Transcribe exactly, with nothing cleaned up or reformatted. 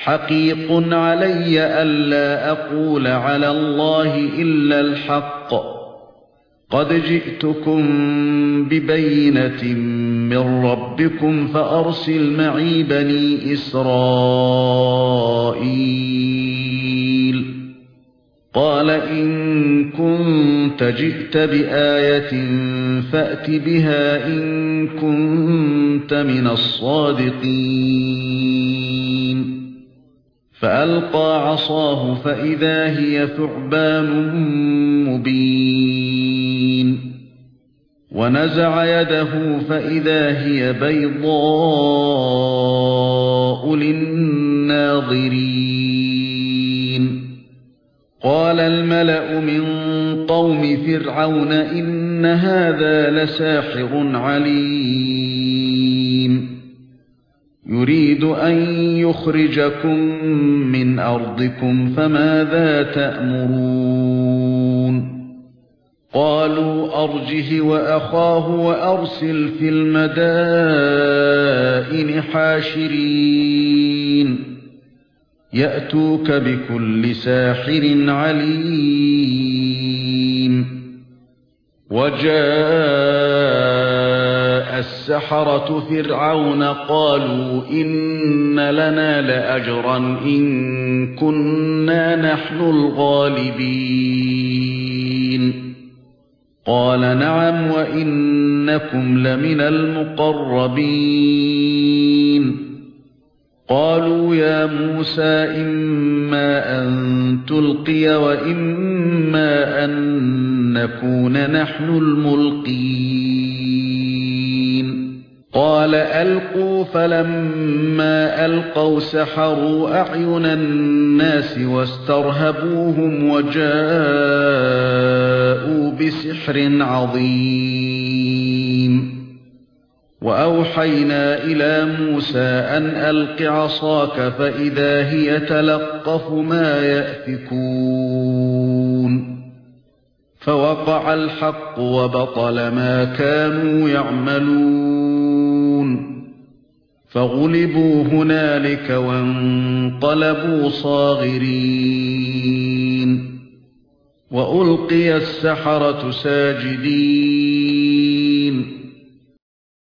حقيق علي ألا أقول على الله إلا الحق قد جئتكم ببينة من ربكم فأرسل معي بني إسرائيل قال إن كنت جئت بآية فأت بها إن كنت من الصادقين فألقى عصاه فإذا هي ثعبان مبين ونزع يده فإذا هي بيضاء للناظرين قال الملأ من قوم فرعون إن هذا لساحر عليم يريد أن يخرجكم من أرضكم فماذا تأمرون قالوا أرجه وأخاه وأرسل في المدائن حاشرين يأتوك بكل ساحر عليم وجاء السحرة فرعون قالوا إن لنا لأجرا إن كنا نحن الغالبين قال نعم وإنكم لمن المقربين قالوا يا موسى إما أن تلقي وإما أن نكون نحن الملقين قال ألقوا فلما ألقوا سحروا أعين الناس واسترهبوهم وجاءوا بسحر عظيم وأوحينا إلى موسى أن ألق عصاك فإذا هي تلقف ما يأفكون فوقع الحق وبطل ما كانوا يعملون فغلبوا هنالك وانقلبوا صاغرين وألقي السحرة ساجدين